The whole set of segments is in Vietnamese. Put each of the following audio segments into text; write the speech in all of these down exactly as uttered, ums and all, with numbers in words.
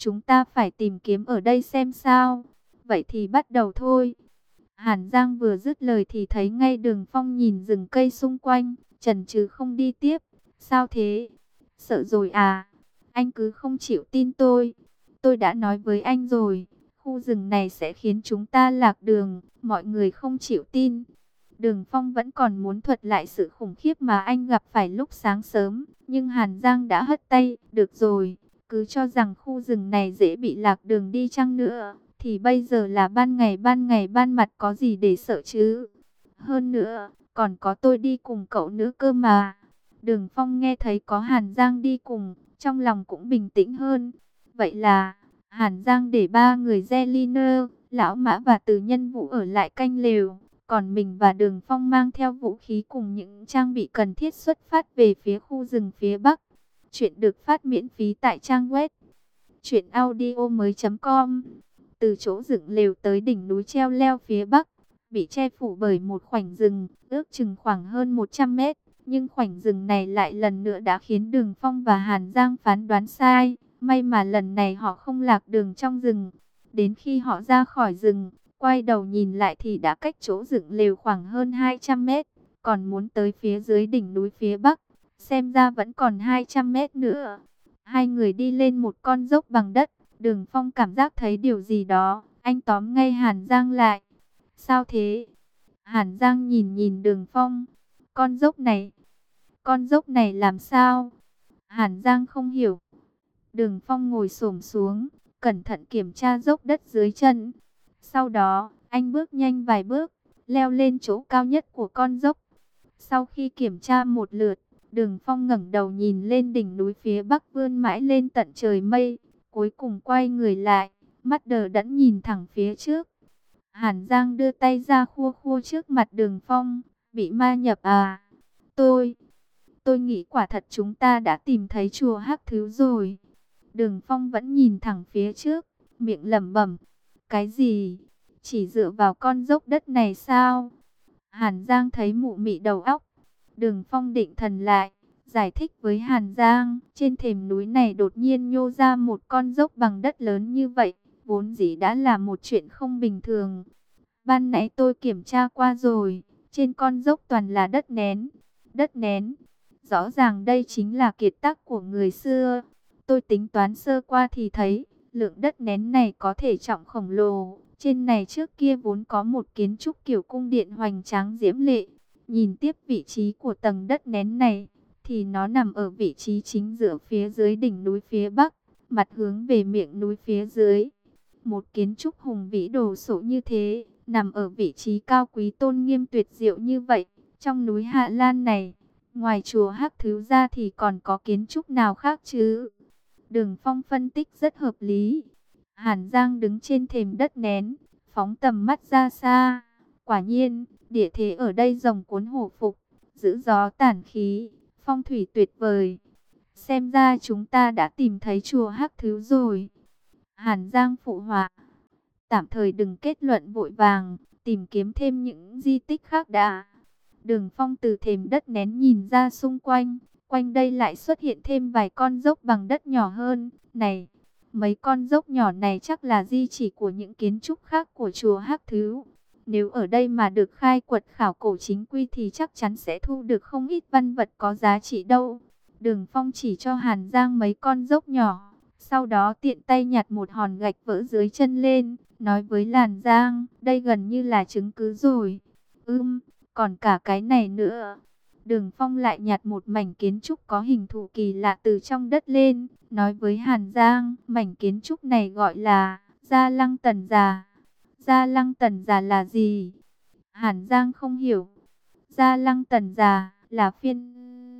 chúng ta phải tìm kiếm ở đây xem sao. Vậy thì bắt đầu thôi. Hàn Giang vừa dứt lời thì thấy ngay Đường Phong nhìn rừng cây xung quanh, chần chừ không đi tiếp. Sao thế? Sợ rồi à? Anh cứ không chịu tin tôi. Tôi đã nói với anh rồi, khu rừng này sẽ khiến chúng ta lạc đường, mọi người không chịu tin. Đường Phong vẫn còn muốn thuật lại sự khủng khiếp mà anh gặp phải lúc sáng sớm, nhưng Hàn Giang đã hất tay, được rồi, cứ cho rằng khu rừng này dễ bị lạc đường đi chăng nữa, thì bây giờ là ban ngày ban ngày ban mặt có gì để sợ chứ. Hơn nữa, còn có tôi đi cùng cậu nữa cơ mà. Đường Phong nghe thấy có Hàn Giang đi cùng, trong lòng cũng bình tĩnh hơn. Vậy là, Hàn Giang để ba người Zeliner, Lão Mã và Từ Nhân Vũ ở lại canh lều. Còn mình và Đường Phong mang theo vũ khí cùng những trang bị cần thiết xuất phát về phía khu rừng phía Bắc. Chuyện được phát miễn phí tại trang web truyện audio mới chấm com. Từ chỗ dựng lều tới đỉnh núi treo leo phía Bắc, bị che phủ bởi một khoảnh rừng, ước chừng khoảng hơn một trăm mét. Nhưng khoảnh rừng này lại lần nữa đã khiến Đường Phong và Hàn Giang phán đoán sai. May mà lần này họ không lạc đường trong rừng. Đến khi họ ra khỏi rừng, quay đầu nhìn lại thì đã cách chỗ dựng lều khoảng hơn hai trăm mét. Còn muốn tới phía dưới đỉnh núi phía Bắc, xem ra vẫn còn hai trăm mét nữa. Hai người đi lên một con dốc bằng đất. Đường Phong cảm giác thấy điều gì đó. Anh tóm ngay Hàn Giang lại. Sao thế? Hàn Giang nhìn nhìn Đường Phong. Con dốc này, con dốc này làm sao? Hàn Giang không hiểu. Đường Phong ngồi xổm xuống, cẩn thận kiểm tra dốc đất dưới chân. Sau đó, anh bước nhanh vài bước, leo lên chỗ cao nhất của con dốc. Sau khi kiểm tra một lượt, Đường Phong ngẩng đầu nhìn lên đỉnh núi phía Bắc vươn mãi lên tận trời mây. Cuối cùng quay người lại, mắt đờ đẫn nhìn thẳng phía trước. Hàn Giang đưa tay ra khua khua trước mặt Đường Phong. Bị ma nhập à? Tôi, tôi nghĩ quả thật chúng ta đã tìm thấy chùa Hắc Thứ rồi. Đường Phong vẫn nhìn thẳng phía trước, miệng lẩm bẩm. Cái gì? Chỉ dựa vào con dốc đất này sao? Hàn Giang thấy mụ mị đầu óc. Đường Phong định thần lại, giải thích với Hàn Giang. Trên thềm núi này đột nhiên nhô ra một con dốc bằng đất lớn như vậy, vốn dĩ đã là một chuyện không bình thường. Ban nãy tôi kiểm tra qua rồi, trên con dốc toàn là đất nén. Đất nén, rõ ràng đây chính là kiệt tác của người xưa. Tôi tính toán sơ qua thì thấy, lượng đất nén này có thể trọng khổng lồ. Trên này trước kia vốn có một kiến trúc kiểu cung điện hoành tráng diễm lệ. Nhìn tiếp vị trí của tầng đất nén này, thì nó nằm ở vị trí chính giữa phía dưới đỉnh núi phía Bắc, mặt hướng về miệng núi phía dưới. Một kiến trúc hùng vĩ đồ sộ như thế, nằm ở vị trí cao quý tôn nghiêm tuyệt diệu như vậy, trong núi Hạ Lan này, ngoài chùa Hắc Thứ ra thì còn có kiến trúc nào khác chứ? Đường Phong phân tích rất hợp lý. Hàn Giang đứng trên thềm đất nén, phóng tầm mắt ra xa. Quả nhiên, địa thế ở đây rồng cuốn hổ phục, giữ gió tản khí, phong thủy tuyệt vời. Xem ra chúng ta đã tìm thấy chùa Hắc Thứ rồi. Hàn Giang phụ họa. Tạm thời đừng kết luận vội vàng, tìm kiếm thêm những di tích khác đã. Đường Phong từ thềm đất nén nhìn ra xung quanh, quanh đây lại xuất hiện thêm vài con dốc bằng đất nhỏ hơn. Này, mấy con dốc nhỏ này chắc là di chỉ của những kiến trúc khác của chùa Hắc Thứ. Nếu ở đây mà được khai quật khảo cổ chính quy thì chắc chắn sẽ thu được không ít văn vật có giá trị đâu. Đường Phong chỉ cho Hàn Giang mấy con dốc nhỏ, sau đó tiện tay nhặt một hòn gạch vỡ dưới chân lên, nói với Hàn Giang, đây gần như là chứng cứ rồi. Ừm, còn cả cái này nữa. Đường Phong lại nhặt một mảnh kiến trúc có hình thù kỳ lạ từ trong đất lên, nói với Hàn Giang, mảnh kiến trúc này gọi là Gia Lăng Tần Già. Gia Lăng Tần Già là gì? Hàn Giang không hiểu. Gia Lăng Tần Già là phiên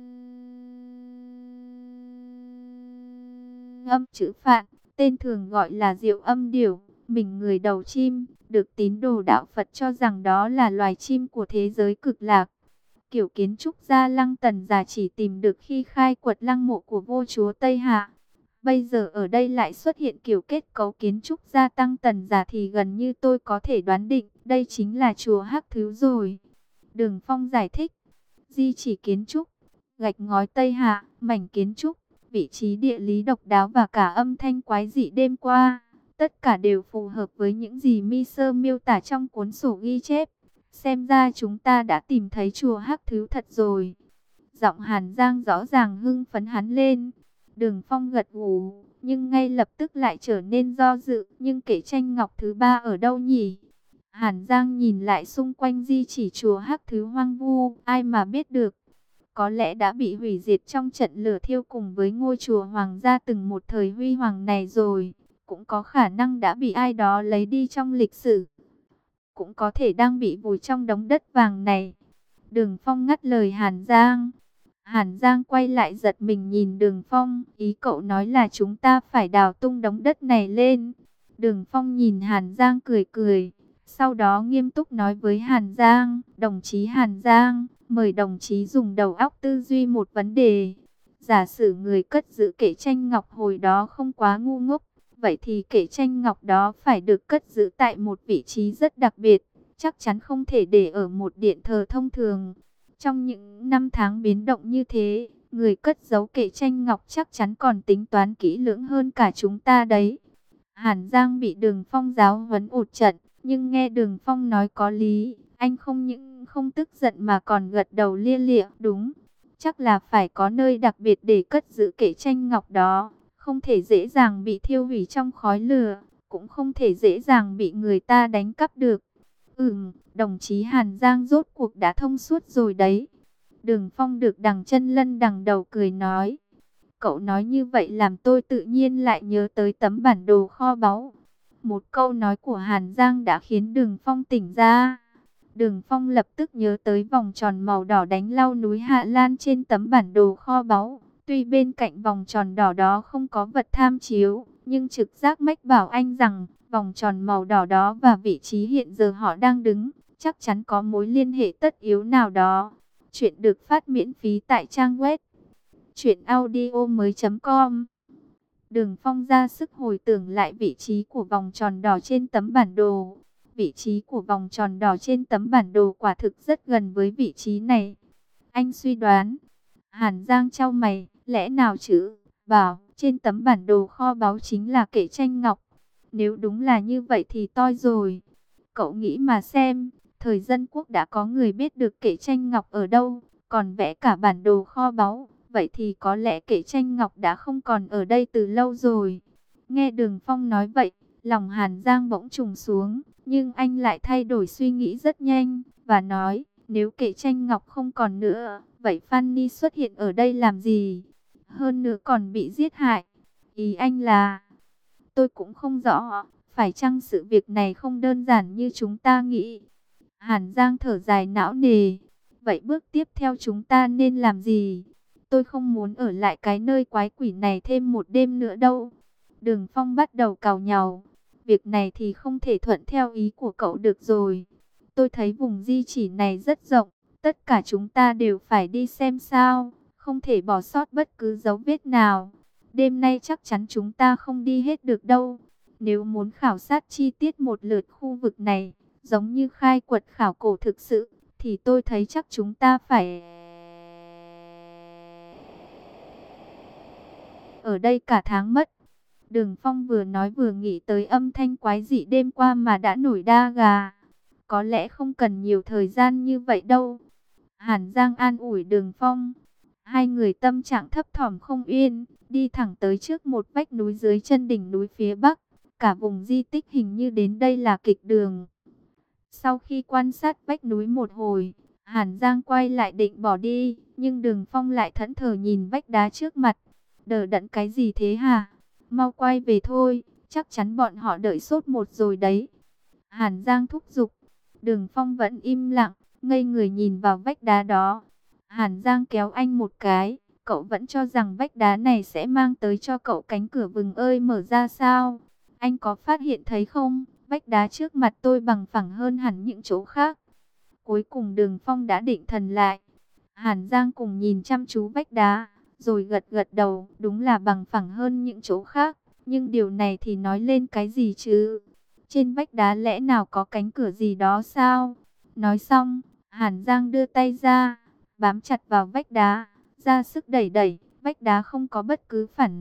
âm chữ Phạn, tên thường gọi là Diệu Âm Điểu, mình người đầu chim, được tín đồ đạo Phật cho rằng đó là loài chim của thế giới cực lạc. Kiểu kiến trúc Gia Lăng Tần Già chỉ tìm được khi khai quật lăng mộ của vua chúa Tây Hạ. Bây giờ ở đây lại xuất hiện kiểu kết cấu kiến trúc gia tăng Tần Già thì gần như tôi có thể đoán định đây chính là chùa Hắc Thứ rồi. Đường Phong giải thích, di chỉ kiến trúc, gạch ngói Tây Hạ, mảnh kiến trúc, vị trí địa lý độc đáo và cả âm thanh quái dị đêm qua. Tất cả đều phù hợp với những gì Mi Sơ miêu tả trong cuốn sổ ghi chép. Xem ra chúng ta đã tìm thấy chùa Hắc Thứ thật rồi. Giọng Hàn Giang rõ ràng hưng phấn hắn lên. Đường Phong gật gù, nhưng ngay lập tức lại trở nên do dự. Nhưng kệ tranh ngọc thứ ba ở đâu nhỉ? Hàn Giang nhìn lại xung quanh di chỉ chùa Hắc Thứ hoang vu, ai mà biết được. Có lẽ đã bị hủy diệt trong trận lửa thiêu cùng với ngôi chùa hoàng gia từng một thời huy hoàng này rồi. Cũng có khả năng đã bị ai đó lấy đi trong lịch sử. Cũng có thể đang bị vùi trong đống đất vàng này. Đường Phong ngắt lời Hàn Giang. Hàn Giang quay lại giật mình nhìn Đường Phong. Ý cậu nói là chúng ta phải đào tung đống đất này lên. Đường Phong nhìn Hàn Giang cười cười. Sau đó nghiêm túc nói với Hàn Giang. Đồng chí Hàn Giang, mời đồng chí dùng đầu óc tư duy một vấn đề. Giả sử người cất giữ kệ tranh ngọc hồi đó không quá ngu ngốc. Vậy thì kệ tranh ngọc đó phải được cất giữ tại một vị trí rất đặc biệt. Chắc chắn không thể để ở một điện thờ thông thường. Trong những năm tháng biến động như thế, người cất giấu kệ tranh ngọc chắc chắn còn tính toán kỹ lưỡng hơn cả chúng ta đấy. Hàn Giang bị Đường Phong giáo huấn một trận, nhưng nghe Đường Phong nói có lý, anh không những không tức giận mà còn gật đầu lia lịa. Đúng, chắc là phải có nơi đặc biệt để cất giữ kệ tranh ngọc đó, không thể dễ dàng bị thiêu hủy trong khói lửa, cũng không thể dễ dàng bị người ta đánh cắp được. Ừm, đồng chí Hàn Giang rốt cuộc đã thông suốt rồi đấy. Đường Phong được đằng chân lân đằng đầu cười nói. Cậu nói như vậy làm tôi tự nhiên lại nhớ tới tấm bản đồ kho báu. Một câu nói của Hàn Giang đã khiến Đường Phong tỉnh ra. Đường Phong lập tức nhớ tới vòng tròn màu đỏ đánh lau núi Hạ Lan trên tấm bản đồ kho báu. Tuy bên cạnh vòng tròn đỏ đó không có vật tham chiếu, nhưng trực giác mách bảo anh rằng vòng tròn màu đỏ đó và vị trí hiện giờ họ đang đứng chắc chắn có mối liên hệ tất yếu nào đó. Chuyện được phát miễn phí tại trang web truyện audio mới chấm com. Đường Phong ra sức hồi tưởng lại vị trí của vòng tròn đỏ trên tấm bản đồ. Vị trí của vòng tròn đỏ trên tấm bản đồ quả thực rất gần với vị trí này. Anh suy đoán. Hàn Giang chau mày, lẽ nào chứ? Bảo, trên tấm bản đồ kho báu chính là kệ tranh ngọc. Nếu đúng là như vậy thì toi rồi. Cậu nghĩ mà xem, thời Dân Quốc đã có người biết được kệ tranh ngọc ở đâu, còn vẽ cả bản đồ kho báu. Vậy thì có lẽ kệ tranh ngọc đã không còn ở đây từ lâu rồi. Nghe Đường Phong nói vậy, lòng Hàn Giang bỗng trùng xuống, nhưng anh lại thay đổi suy nghĩ rất nhanh, và nói, nếu kệ tranh ngọc không còn nữa, vậy Fanny xuất hiện ở đây làm gì? Hơn nữa còn bị giết hại. Ý anh là, tôi cũng không rõ, phải chăng sự việc này không đơn giản như chúng ta nghĩ? Hàn Giang thở dài não nề. Vậy bước tiếp theo chúng ta nên làm gì? Tôi không muốn ở lại cái nơi quái quỷ này thêm một đêm nữa đâu. Đường Phong bắt đầu càu nhàu. Việc này thì không thể thuận theo ý của cậu được rồi. Tôi thấy vùng di chỉ này rất rộng. Tất cả chúng ta đều phải đi xem sao. Không thể bỏ sót bất cứ dấu vết nào. Đêm nay chắc chắn chúng ta không đi hết được đâu. Nếu muốn khảo sát chi tiết một lượt khu vực này, giống như khai quật khảo cổ thực sự, thì tôi thấy chắc chúng ta phải ở đây cả tháng mất. Đường Phong vừa nói vừa nghĩ tới âm thanh quái dị đêm qua mà đã nổi da gà. Có lẽ không cần nhiều thời gian như vậy đâu. Hàn Giang an ủi Đường Phong. Hai người tâm trạng thấp thỏm không yên, đi thẳng tới trước một vách núi dưới chân đỉnh núi phía bắc. Cả vùng di tích hình như đến đây là kịch đường. Sau khi quan sát vách núi một hồi, Hàn Giang quay lại định bỏ đi, nhưng Đường Phong lại thẫn thờ nhìn vách đá trước mặt. Đờ đẫn cái gì thế hả? Mau quay về thôi, chắc chắn bọn họ đợi sốt một rồi đấy. Hàn Giang thúc giục. Đường Phong vẫn im lặng, ngây người nhìn vào vách đá đó. Hàn Giang kéo anh một cái. Cậu vẫn cho rằng vách đá này sẽ mang tới cho cậu cánh cửa vừng ơi mở ra sao? Anh có phát hiện thấy không? Vách đá trước mặt tôi bằng phẳng hơn hẳn những chỗ khác. Cuối cùng Đường Phong đã định thần lại. Hàn Giang cùng nhìn chăm chú vách đá, rồi gật gật đầu. Đúng là bằng phẳng hơn những chỗ khác. Nhưng điều này thì nói lên cái gì chứ? Trên vách đá lẽ nào có cánh cửa gì đó sao? Nói xong, Hàn Giang đưa tay ra, bám chặt vào vách đá, ra sức đẩy đẩy. Vách đá không có bất cứ phản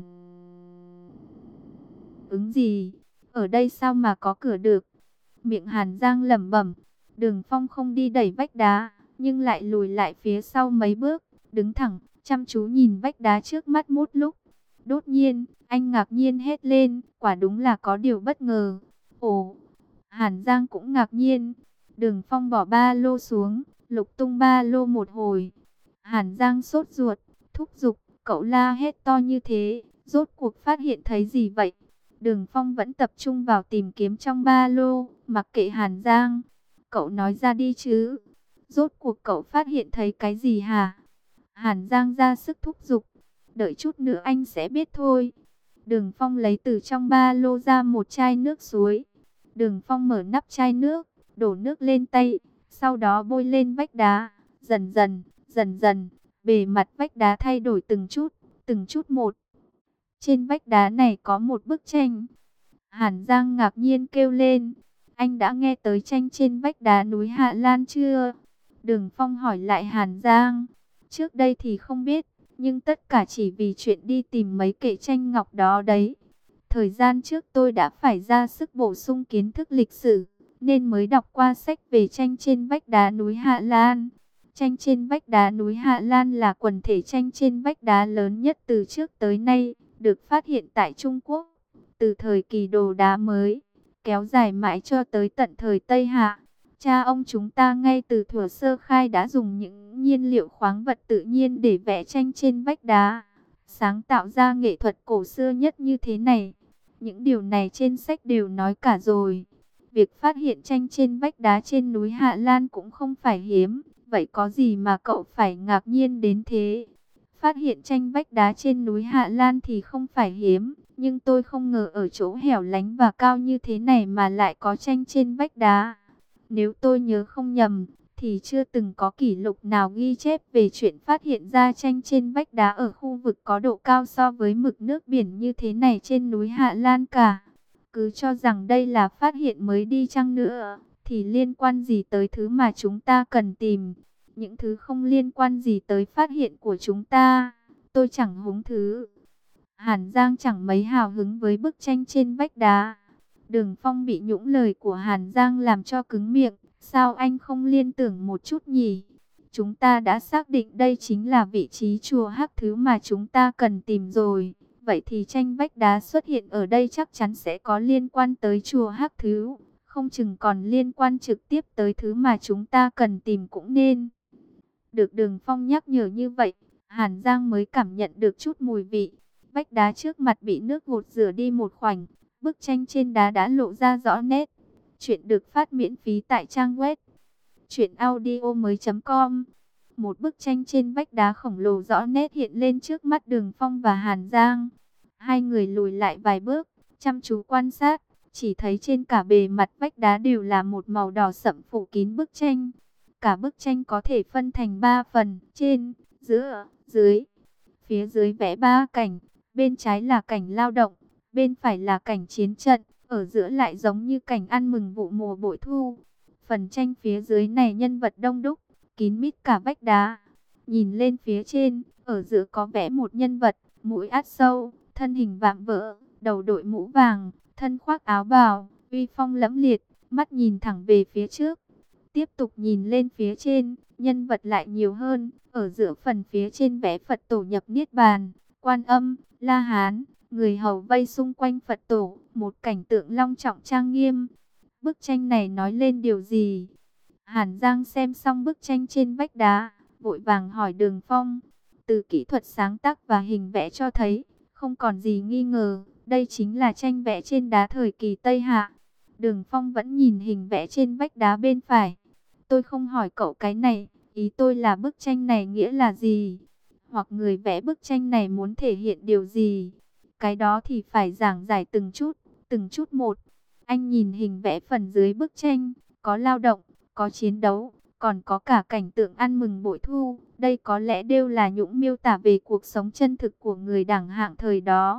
ứng gì. Ở đây sao mà có cửa được? Miệng Hàn Giang lẩm bẩm. Đường Phong không đi đẩy vách đá, nhưng lại lùi lại phía sau mấy bước, đứng thẳng, chăm chú nhìn vách đá trước mắt một lúc. Đột nhiên, anh ngạc nhiên hét lên, quả đúng là có điều bất ngờ. Ồ, Hàn Giang cũng ngạc nhiên. Đường Phong bỏ ba lô xuống, lục tung ba lô một hồi. Hàn Giang sốt ruột, thúc giục, cậu la hét to như thế, rốt cuộc phát hiện thấy gì vậy? Đường Phong vẫn tập trung vào tìm kiếm trong ba lô, mặc kệ Hàn Giang. Cậu nói ra đi chứ. Rốt cuộc cậu phát hiện thấy cái gì hả? Hàn Giang ra sức thúc giục. Đợi chút nữa anh sẽ biết thôi. Đường Phong lấy từ trong ba lô ra một chai nước suối. Đường Phong mở nắp chai nước, đổ nước lên tay, sau đó bôi lên vách đá. Dần dần, dần dần, bề mặt vách đá thay đổi từng chút, từng chút một. Trên vách đá này có một bức tranh. Hàn Giang ngạc nhiên kêu lên. Anh đã nghe tới tranh trên vách đá núi Hạ Lan chưa? Đường Phong hỏi lại Hàn Giang. Trước đây thì không biết, nhưng tất cả chỉ vì chuyện đi tìm mấy kệ tranh ngọc đó đấy. Thời gian trước tôi đã phải ra sức bổ sung kiến thức lịch sử, nên mới đọc qua sách về tranh trên vách đá núi Hạ Lan. Tranh trên vách đá núi Hạ Lan là quần thể tranh trên vách đá lớn nhất từ trước tới nay, được phát hiện tại Trung Quốc, từ thời kỳ đồ đá mới, kéo dài mãi cho tới tận thời Tây Hạ. Cha ông chúng ta ngay từ thuở sơ khai đã dùng những nhiên liệu khoáng vật tự nhiên để vẽ tranh trên vách đá, sáng tạo ra nghệ thuật cổ xưa nhất như thế này. Những điều này trên sách đều nói cả rồi. Việc phát hiện tranh trên vách đá trên núi Hạ Lan cũng không phải hiếm. Vậy có gì mà cậu phải ngạc nhiên đến thế? Phát hiện tranh vách đá trên núi Hạ Lan thì không phải hiếm, nhưng tôi không ngờ ở chỗ hẻo lánh và cao như thế này mà lại có tranh trên vách đá. Nếu tôi nhớ không nhầm, thì chưa từng có kỷ lục nào ghi chép về chuyện phát hiện ra tranh trên vách đá ở khu vực có độ cao so với mực nước biển như thế này trên núi Hạ Lan cả. Cứ cho rằng đây là phát hiện mới đi chăng nữa, thì liên quan gì tới thứ mà chúng ta cần tìm? Những thứ không liên quan gì tới phát hiện của chúng ta, tôi chẳng hứng thú. Hàn Giang chẳng mấy hào hứng với bức tranh trên vách đá. Đường Phong bị nhũng lời của Hàn Giang làm cho cứng miệng. Sao anh không liên tưởng một chút nhỉ? Chúng ta đã xác định đây chính là vị trí chùa Hắc Thứ mà chúng ta cần tìm rồi. Vậy thì tranh vách đá xuất hiện ở đây chắc chắn sẽ có liên quan tới chùa Hắc Thứ. Không chừng còn liên quan trực tiếp tới thứ mà chúng ta cần tìm cũng nên. Được Đường Phong nhắc nhở như vậy, Hàn Giang mới cảm nhận được chút mùi vị. Vách đá trước mặt bị nước gột rửa đi một khoảnh, bức tranh trên đá đã lộ ra rõ nét. Chuyện được phát miễn phí tại trang web truyện audio mới chấm com. Một bức tranh trên vách đá khổng lồ rõ nét hiện lên trước mắt Đường Phong và Hàn Giang. Hai người lùi lại vài bước, chăm chú quan sát, chỉ thấy trên cả bề mặt vách đá đều là một màu đỏ sẫm phủ kín bức tranh. Cả bức tranh có thể phân thành ba phần, trên, giữa, dưới. Phía dưới vẽ ba cảnh, bên trái là cảnh lao động, bên phải là cảnh chiến trận, ở giữa lại giống như cảnh ăn mừng vụ mùa bội thu. Phần tranh phía dưới này nhân vật đông đúc, kín mít cả vách đá. Nhìn lên phía trên, ở giữa có vẽ một nhân vật, mũi át sâu, thân hình vạm vỡ, đầu đội mũ vàng, thân khoác áo bào, uy phong lẫm liệt, mắt nhìn thẳng về phía trước. Tiếp tục nhìn lên phía trên, nhân vật lại nhiều hơn, ở giữa phần phía trên vẽ Phật tổ nhập Niết Bàn, Quan Âm, La Hán, người hầu vây xung quanh Phật tổ, một cảnh tượng long trọng trang nghiêm. Bức tranh này nói lên điều gì? Hàn Giang xem xong bức tranh trên vách đá, vội vàng hỏi Đường Phong. Từ kỹ thuật sáng tác và hình vẽ cho thấy, không còn gì nghi ngờ, đây chính là tranh vẽ trên đá thời kỳ Tây Hạ. Đường Phong vẫn nhìn hình vẽ trên vách đá bên phải. Tôi không hỏi cậu cái này, ý tôi là bức tranh này nghĩa là gì? Hoặc người vẽ bức tranh này muốn thể hiện điều gì? Cái đó thì phải giảng giải từng chút, từng chút một. Anh nhìn hình vẽ phần dưới bức tranh, có lao động, có chiến đấu, còn có cả cảnh tượng ăn mừng bội thu. Đây có lẽ đều là những miêu tả về cuộc sống chân thực của người đẳng hạng thời đó.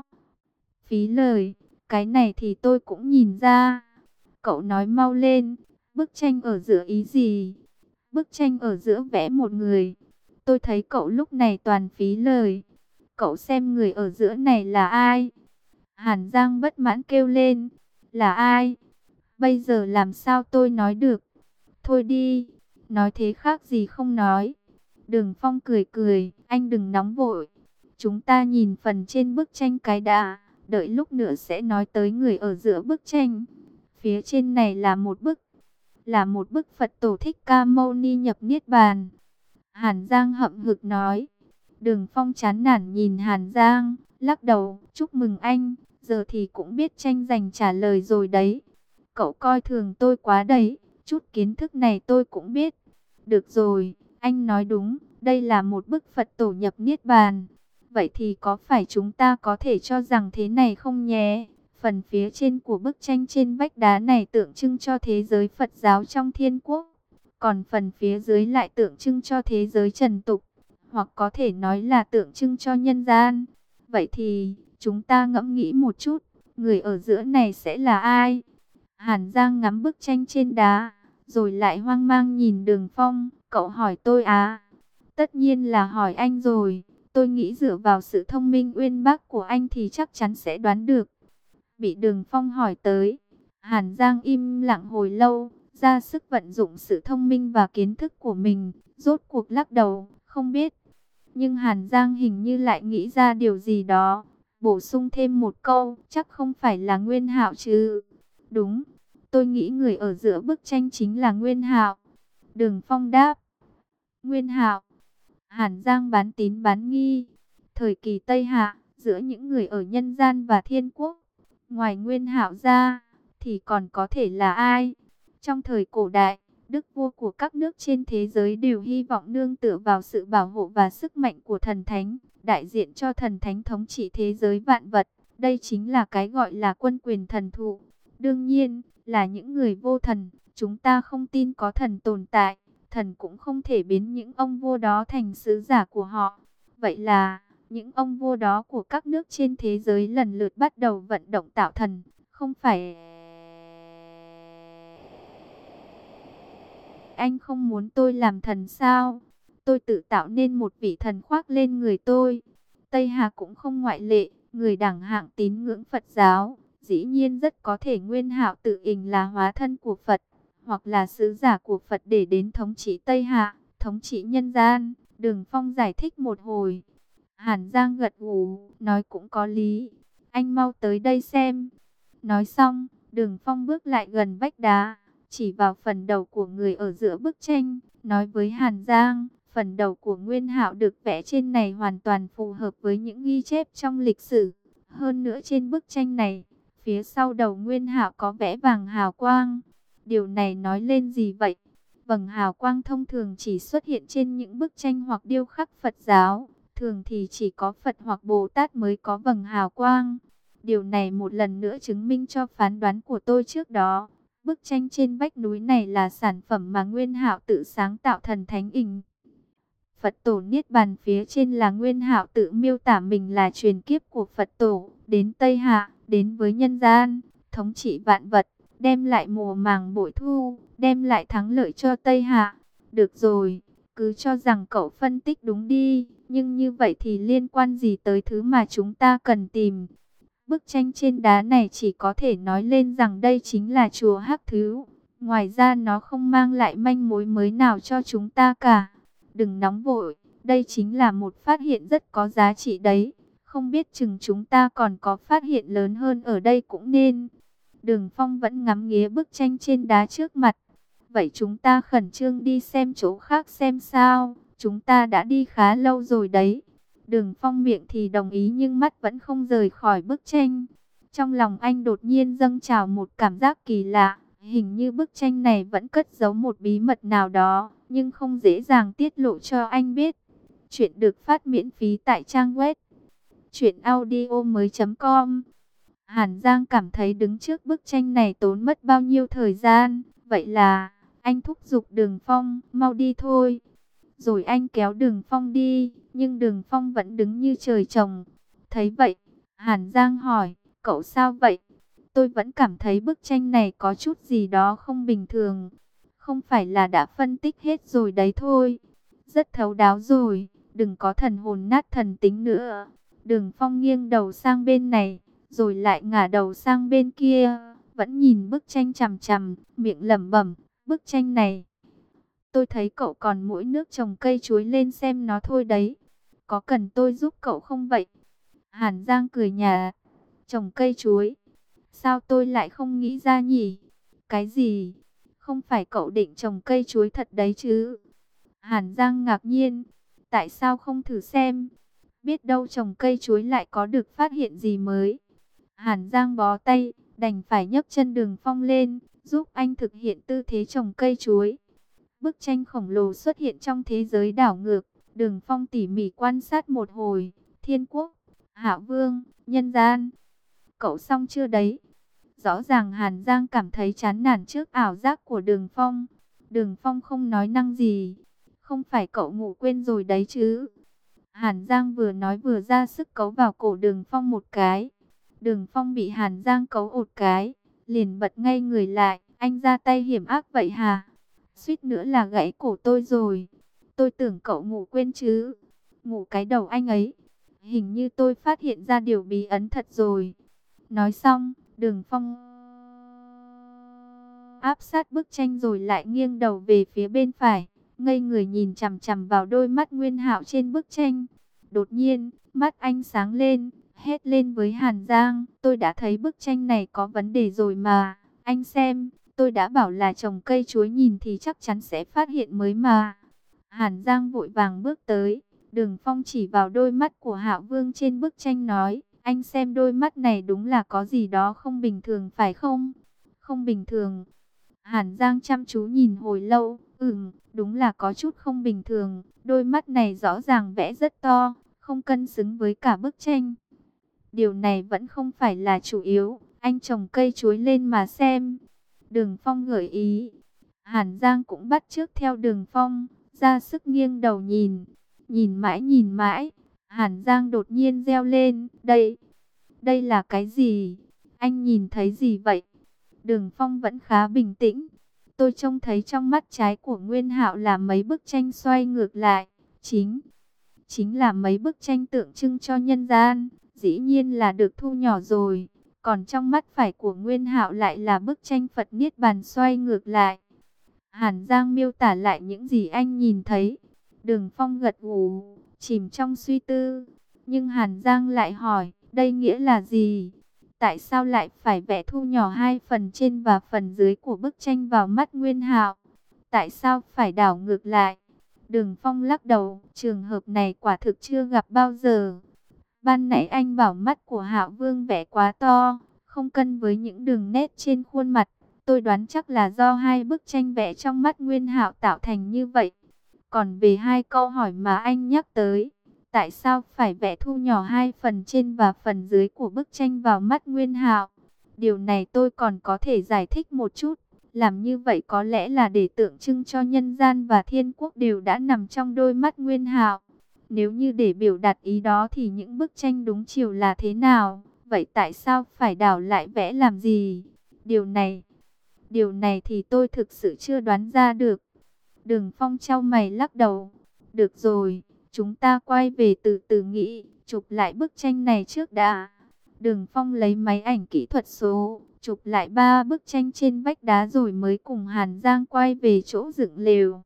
Phí lời, cái này thì tôi cũng nhìn ra. Cậu nói mau lên, bức tranh ở giữa ý gì? Bức tranh ở giữa vẽ một người. Tôi thấy cậu lúc này toàn phí lời. Cậu xem người ở giữa này là ai? Hàn Giang bất mãn kêu lên. Là ai? Bây giờ làm sao tôi nói được? Thôi đi, nói thế khác gì không nói. Đường Phong cười cười, anh đừng nóng vội. Chúng ta nhìn phần trên bức tranh cái đã, đợi lúc nữa sẽ nói tới người ở giữa bức tranh. Phía trên này là một bức, là một bức Phật tổ Thích Ca Mâu Ni nhập Niết Bàn. Hàn Giang hậm hực nói. Đường Phong chán nản nhìn Hàn Giang, lắc đầu, chúc mừng anh, giờ thì cũng biết tranh giành trả lời rồi đấy. Cậu coi thường tôi quá đấy, chút kiến thức này tôi cũng biết. Được rồi, anh nói đúng, đây là một bức Phật tổ nhập Niết Bàn. Vậy thì có phải chúng ta có thể cho rằng thế này không nhé? Phần phía trên của bức tranh trên vách đá này tượng trưng cho thế giới Phật giáo trong thiên quốc. Còn phần phía dưới lại tượng trưng cho thế giới trần tục. Hoặc có thể nói là tượng trưng cho nhân gian. Vậy thì, chúng ta ngẫm nghĩ một chút, người ở giữa này sẽ là ai? Hàn Giang ngắm bức tranh trên đá, rồi lại hoang mang nhìn Đường Phong. Cậu hỏi tôi à? Tất nhiên là hỏi anh rồi. Tôi nghĩ dựa vào sự thông minh uyên bác của anh thì chắc chắn sẽ đoán được. Bị Đường Phong hỏi tới, Hàn Giang im lặng hồi lâu, ra sức vận dụng sự thông minh và kiến thức của mình, rốt cuộc lắc đầu, không biết. Nhưng Hàn Giang hình như lại nghĩ ra điều gì đó, bổ sung thêm một câu, chắc không phải là Nguyên Hạo chứ? Đúng, tôi nghĩ người ở giữa bức tranh chính là Nguyên Hạo. Đường Phong đáp. Nguyên Hạo? Hàn Giang bán tín bán nghi. Thời kỳ Tây Hạ, giữa những người ở nhân gian và thiên quốc, ngoài Nguyên Hạo ra, thì còn có thể là ai? Trong thời cổ đại, đức vua của các nước trên thế giới đều hy vọng nương tựa vào sự bảo hộ và sức mạnh của thần thánh, đại diện cho thần thánh thống trị thế giới vạn vật. Đây chính là cái gọi là quân quyền thần thụ. Đương nhiên, là những người vô thần, chúng ta không tin có thần tồn tại, thần cũng không thể biến những ông vua đó thành sứ giả của họ. Vậy là, những ông vua đó của các nước trên thế giới lần lượt bắt đầu vận động tạo thần, không phải... Anh không muốn tôi làm thần sao? Tôi tự tạo nên một vị thần khoác lên người tôi. Tây Hà cũng không ngoại lệ, người đẳng hạng tín ngưỡng Phật giáo. Dĩ nhiên rất có thể Nguyên Hạo tự ình là hóa thân của Phật, hoặc là sứ giả của Phật để đến thống trị Tây Hạ, thống trị nhân gian. Đường Phong giải thích một hồi. Hàn Giang gật gù, nói cũng có lý. Anh mau tới đây xem. Nói xong, Đường Phong bước lại gần vách đá, chỉ vào phần đầu của người ở giữa bức tranh, nói với Hàn Giang, phần đầu của Nguyên Hạo được vẽ trên này hoàn toàn phù hợp với những ghi chép trong lịch sử. Hơn nữa trên bức tranh này, phía sau đầu Nguyên Hạo có vẽ vàng hào quang. Điều này nói lên gì vậy? Vầng hào quang thông thường chỉ xuất hiện trên những bức tranh hoặc điêu khắc Phật giáo. Thường thì chỉ có Phật hoặc Bồ Tát mới có vầng hào quang. Điều này một lần nữa chứng minh cho phán đoán của tôi trước đó. Bức tranh trên vách núi này là sản phẩm mà Nguyên Hạo tự sáng tạo thần thánh ình. Phật tổ Niết Bàn phía trên là Nguyên Hạo tự miêu tả mình là truyền kiếp của Phật tổ, đến Tây Hạ, đến với nhân gian, thống trị vạn vật, đem lại mùa màng bội thu, đem lại thắng lợi cho Tây Hạ. Được rồi, cứ cho rằng cậu phân tích đúng đi, nhưng như vậy thì liên quan gì tới thứ mà chúng ta cần tìm? Bức tranh trên đá này chỉ có thể nói lên rằng đây chính là chùa Hắc Thứ. Ngoài ra nó không mang lại manh mối mới nào cho chúng ta cả. Đừng nóng vội, đây chính là một phát hiện rất có giá trị đấy. Không biết chừng chúng ta còn có phát hiện lớn hơn ở đây cũng nên. Đường Phong vẫn ngắm nghía bức tranh trên đá trước mặt. Vậy chúng ta khẩn trương đi xem chỗ khác xem sao. Chúng ta đã đi khá lâu rồi đấy. Đường Phong miệng thì đồng ý nhưng mắt vẫn không rời khỏi bức tranh. Trong lòng anh đột nhiên dâng trào một cảm giác kỳ lạ. Hình như bức tranh này vẫn cất giấu một bí mật nào đó, nhưng không dễ dàng tiết lộ cho anh biết. Chuyện được phát miễn phí tại trang web truyện audio mới chấm com. Hàn Giang cảm thấy đứng trước bức tranh này tốn mất bao nhiêu thời gian. Vậy là, anh thúc giục Đường Phong, mau đi thôi. Rồi anh kéo Đường Phong đi, nhưng Đường Phong vẫn đứng như trời trồng. Thấy vậy, Hàn Giang hỏi, cậu sao vậy? Tôi vẫn cảm thấy bức tranh này có chút gì đó không bình thường. Không phải là đã phân tích hết rồi đấy thôi. Rất thấu đáo rồi, đừng có thần hồn nát thần tính nữa. Đường Phong nghiêng đầu sang bên này, rồi lại ngả đầu sang bên kia, vẫn nhìn bức tranh chằm chằm, miệng lẩm bẩm, bức tranh này. Tôi thấy cậu còn mỗi nước trồng cây chuối lên xem nó thôi đấy. Có cần tôi giúp cậu không vậy? Hàn Giang cười nhạt, trồng cây chuối. Sao tôi lại không nghĩ ra nhỉ? Cái gì? Không phải cậu định trồng cây chuối thật đấy chứ? Hàn Giang ngạc nhiên. Tại sao không thử xem? Biết đâu trồng cây chuối lại có được phát hiện gì mới. Hàn Giang bó tay, đành phải nhấc chân Đường Phong lên, giúp anh thực hiện tư thế trồng cây chuối. Bức tranh khổng lồ xuất hiện trong thế giới đảo ngược. Đường Phong tỉ mỉ quan sát một hồi. Thiên Quốc, Hạo Vương, Nhân Gian. Cậu xong chưa đấy? Rõ ràng Hàn Giang cảm thấy chán nản trước ảo giác của Đường Phong. Đường Phong không nói năng gì. Không phải cậu ngủ quên rồi đấy chứ? Hàn Giang vừa nói vừa ra sức cấu vào cổ Đường Phong một cái. Đường Phong bị Hàn Giang cấu một cái, liền bật ngay người lại. Anh ra tay hiểm ác vậy hả? Suýt nữa là gãy cổ tôi rồi. Tôi tưởng cậu ngủ quên chứ. Ngủ cái đầu anh ấy. Hình như tôi phát hiện ra điều bí ẩn thật rồi. Nói xong, Đường Phong áp sát bức tranh rồi lại nghiêng đầu về phía bên phải, ngây người nhìn chằm chằm vào đôi mắt Nguyên Hạo trên bức tranh. Đột nhiên, mắt anh sáng lên, hét lên với Hàn Giang, tôi đã thấy bức tranh này có vấn đề rồi mà, anh xem, tôi đã bảo là trồng cây chuối nhìn thì chắc chắn sẽ phát hiện mới mà. Hàn Giang vội vàng bước tới, Đường Phong chỉ vào đôi mắt của Hạo Vương trên bức tranh nói, anh xem đôi mắt này đúng là có gì đó không bình thường phải không? Không bình thường. Hàn Giang chăm chú nhìn hồi lâu, ừm, đúng là có chút không bình thường, đôi mắt này rõ ràng vẽ rất to, không cân xứng với cả bức tranh. Điều này vẫn không phải là chủ yếu, anh trồng cây chuối lên mà xem. Đường Phong gợi ý. Hàn Giang cũng bắt chước theo Đường Phong, ra sức nghiêng đầu nhìn, nhìn mãi nhìn mãi. Hàn Giang đột nhiên reo lên, đây, đây là cái gì? Anh nhìn thấy gì vậy? Đường Phong vẫn khá bình tĩnh. Tôi trông thấy trong mắt trái của Nguyên Hạo là mấy bức tranh xoay ngược lại, chính chính là mấy bức tranh tượng trưng cho nhân gian, dĩ nhiên là được thu nhỏ rồi. Còn trong mắt phải của Nguyên Hạo lại là bức tranh Phật Niết Bàn xoay ngược lại. Hàn Giang miêu tả lại những gì anh nhìn thấy. Đường Phong gật gù, chìm trong suy tư. Nhưng Hàn Giang lại hỏi, đây nghĩa là gì? Tại sao lại phải vẽ thu nhỏ hai phần trên và phần dưới của bức tranh vào mắt Nguyên Hạo? Tại sao phải đảo ngược lại? Đường Phong lắc đầu, trường hợp này quả thực chưa gặp bao giờ. Ban nãy anh bảo mắt của Hạo Vương vẽ quá to, không cân với những đường nét trên khuôn mặt. Tôi đoán chắc là do hai bức tranh vẽ trong mắt Nguyên Hạo tạo thành như vậy. Còn về hai câu hỏi mà anh nhắc tới, tại sao phải vẽ thu nhỏ hai phần trên và phần dưới của bức tranh vào mắt Nguyên Hạo? Điều này tôi còn có thể giải thích một chút. Làm như vậy có lẽ là để tượng trưng cho nhân gian và thiên quốc đều đã nằm trong đôi mắt Nguyên Hạo. Nếu như để biểu đạt ý đó thì những bức tranh đúng chiều là thế nào? Vậy tại sao phải đảo lại vẽ làm gì? Điều này, điều này thì tôi thực sự chưa đoán ra được. Đường Phong chau mày lắc đầu. Được rồi, chúng ta quay về từ từ nghĩ, chụp lại bức tranh này trước đã. Đường Phong lấy máy ảnh kỹ thuật số, chụp lại ba bức tranh trên vách đá rồi mới cùng Hàn Giang quay về chỗ dựng lều.